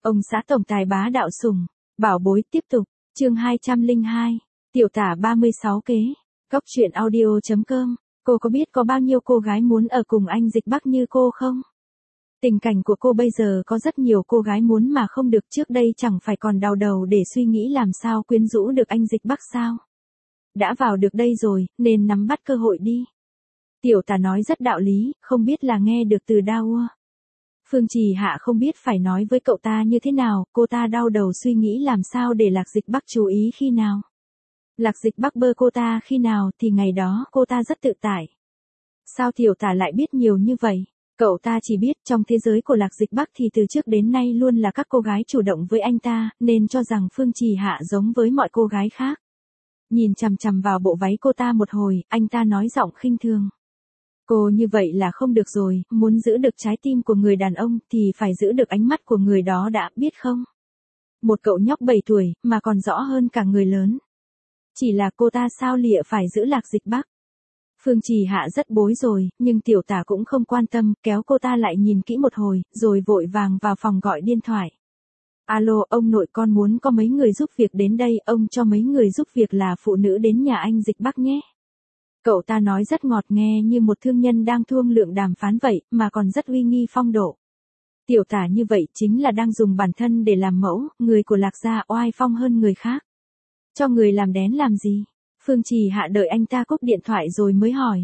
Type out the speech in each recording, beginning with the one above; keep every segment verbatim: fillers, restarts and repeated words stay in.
Ông xã tổng tài bá đạo sủng, bảo bối tiếp tục, chương hai trăm lẻ hai, tiểu tả ba mươi sáu kế, góc truyện audio.com, cô có biết có bao nhiêu cô gái muốn ở cùng anh Dịch Bắc như cô không? Tình cảnh của cô bây giờ có rất nhiều cô gái muốn mà không được, trước đây chẳng phải còn đau đầu để suy nghĩ làm sao quyến rũ được anh Dịch Bắc sao? Đã vào được đây rồi, nên nắm bắt cơ hội đi. Tiểu tả nói rất đạo lý, không biết là nghe được từ đâu. Phương Trì Hạ không biết phải nói với cậu ta như thế nào, cô ta đau đầu suy nghĩ làm sao để Lạc Dịch Bắc chú ý khi nào. Lạc Dịch Bắc bơ cô ta khi nào thì ngày đó cô ta rất tự tại. Sao tiểu tả lại biết nhiều như vậy? Cậu ta chỉ biết trong thế giới của Lạc Dịch Bắc thì từ trước đến nay luôn là các cô gái chủ động với anh ta, nên cho rằng Phương Trì Hạ giống với mọi cô gái khác. Nhìn chằm chằm vào bộ váy cô ta một hồi, anh ta nói giọng khinh thường. Cô như vậy là không được rồi, muốn giữ được trái tim của người đàn ông thì phải giữ được ánh mắt của người đó đã, biết không? Một cậu nhóc bảy tuổi, mà còn rõ hơn cả người lớn. Chỉ là cô ta sao lịa phải giữ Lạc Dịch Bắc. Phương Trì Hạ rất bối rồi, nhưng tiểu tả cũng không quan tâm, kéo cô ta lại nhìn kỹ một hồi, rồi vội vàng vào phòng gọi điện thoại. Alo, ông nội, con muốn có mấy người giúp việc đến đây, ông cho mấy người giúp việc là phụ nữ đến nhà anh Dịch Bắc nhé. Cậu ta nói rất ngọt nghe như một thương nhân đang thương lượng đàm phán vậy, mà còn rất uy nghi phong độ. Tiểu tả như vậy chính là đang dùng bản thân để làm mẫu, người của Lạc gia oai phong hơn người khác. Cho người làm đén làm gì? Phương Trì Hạ đợi anh ta cúp điện thoại rồi mới hỏi.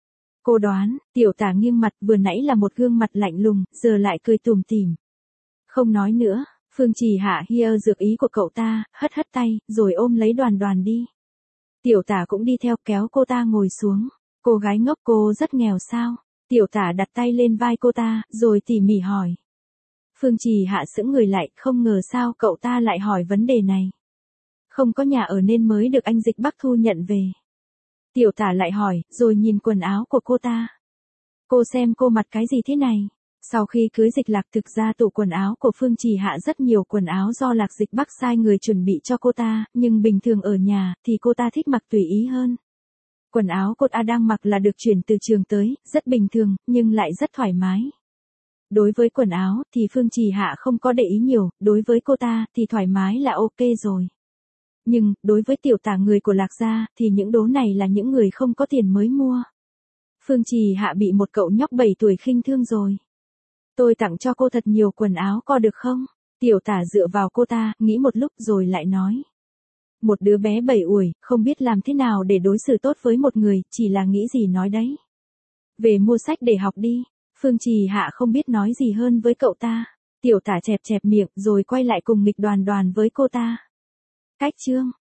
Cô đoán, tiểu tả nghiêng mặt, vừa nãy là một gương mặt lạnh lùng, giờ lại cười tủm tỉm. Không nói nữa, Phương Trì Hạ hia dược ý của cậu ta, hất hất tay, rồi ôm lấy Đoàn Đoàn đi. Tiểu tả cũng đi theo, kéo cô ta ngồi xuống. Cô gái ngốc, cô rất nghèo sao? Tiểu tả đặt tay lên vai cô ta, rồi tỉ mỉ hỏi. Phương Trì Hạ sững người lại, không ngờ sao cậu ta lại hỏi vấn đề này. Không có nhà ở nên mới được anh Dịch Bắc thu nhận về. Tiểu tả lại hỏi, rồi nhìn quần áo của cô ta. Cô xem cô mặc cái gì thế này? Sau khi cưới Dịch Lạc, thực ra tủ quần áo của Phương Trì Hạ rất nhiều quần áo do Lạc Dịch Bắc sai người chuẩn bị cho cô ta, nhưng bình thường ở nhà thì cô ta thích mặc tùy ý hơn. Quần áo cô ta đang mặc là được chuyển từ trường tới, rất bình thường, nhưng lại rất thoải mái. Đối với quần áo thì Phương Trì Hạ không có để ý nhiều, đối với cô ta thì thoải mái là ok rồi. Nhưng, đối với tiểu tả người của Lạc gia, thì những đố này là những người không có tiền mới mua. Phương Trì Hạ bị một cậu nhóc bảy tuổi khinh thương rồi. Tôi tặng cho cô thật nhiều quần áo có được không? Tiểu tả dựa vào cô ta, nghĩ một lúc rồi lại nói. Một đứa bé bảy tuổi, không biết làm thế nào để đối xử tốt với một người, chỉ là nghĩ gì nói đấy. Về mua sách để học đi. Phương Trì Hạ không biết nói gì hơn với cậu ta. Tiểu tả chẹp chẹp miệng, rồi quay lại cùng nghịch Đoàn Đoàn với cô ta. Cách chương.